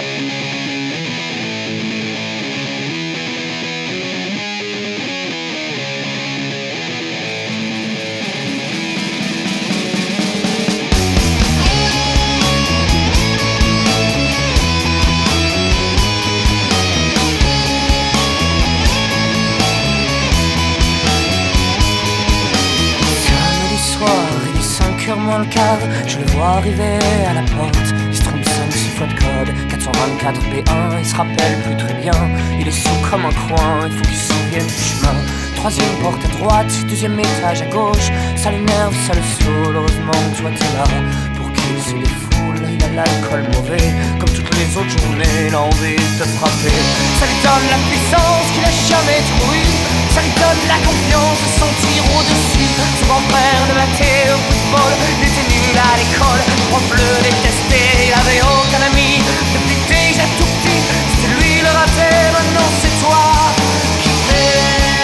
Moins le quart, je le vois arriver à la porte. Il se trompe 5-6 fois de code, 424 B1, il se rappelle plus très bien. Il est sous comme un coin, il faut qu'il se souvienne du chemin. Troisième porte à droite, deuxième étage à gauche. Ça l'énerve, ça le saoule, heureusement toi t'es là pour qu'il se défoule. Il a l'alcool mauvais, comme toutes les autres journées, il a envie de te frapper. Ça lui donne la puissance qu'il a jamais trop eu. Ça lui donne la confiance de sentir au-dessus. Son grand frère le battait au football, il était nul à l'école, le prof le détestait, il avait aucun ami. Depuis déjà tout petit, c'était lui le raté, maintenant c'est toi qui fais.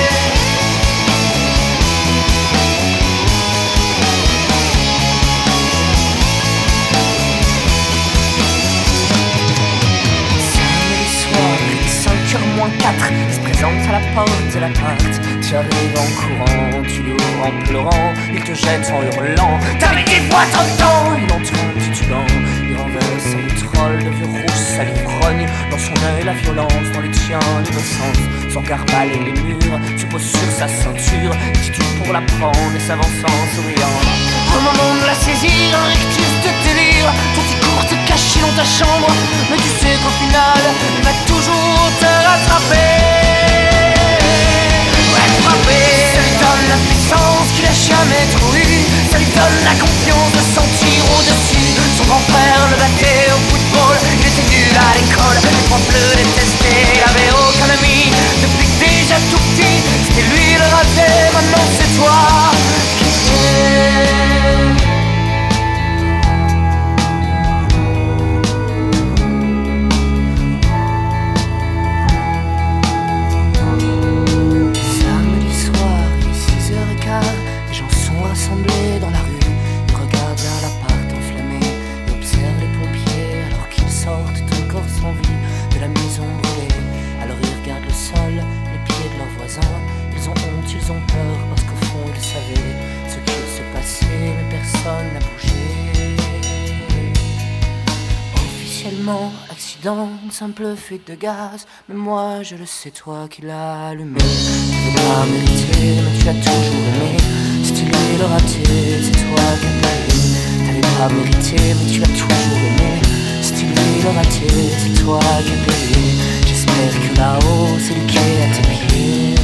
Samedi soir, 5h moins 4, il se présente à la porte de l'appart. Tu arrives en courant, tu l'ouvres en pleurant, il te jette en hurlant. T'avais des voix tant de temps. Il entend titubant, il renverse sa vitrole de vieux rouge, ça l'ivrogne. Dans son œil la violence, dans les tiens l'innocence. Son regard balaye les murs, se pose sur sa ceinture, titube pour la prendre et s'avance en souriant. Au moment de la saisir, un rictus de délire, ton petit court te caché dans ta chambre, mais tu sais qu'au final, il va toujours te rattraper. Ça lui donne la puissance qu'il a jamais trop eu. Ça lui donne la confiance de sentir au-dessus. Son grand frère le battait au football, il était nul à l'école, les profs le détestaient, il avait aucun ami. Depuis déjà tout petit, c'était lui le raté, maintenant c'est toi qui fais. Rassemblés dans la rue, ils regardent vers l'appart enflammé et observent les pompiers alors qu'ils sortent encore sans vie de la maison brûlée. Alors ils regardent le sol, les pieds de leurs voisins. Ils ont honte, ils ont peur parce qu'au fond ils savaient ce qu'il se passait, mais personne n'a bougé. Officiellement, accident, une simple fuite de gaz, mais moi je le sais, toi qui l'as allumé. Tu l'as pas mérité, mais tu l'as toujours aimé. Si tu lui le raté, c'est toi qui as payé. T'avais pas mérité, mais tu l'as toujours aimé. Si tu lui le raté, c'est toi qui as payé. J'espère que là-haut, c'est lui qui est à tes pieds.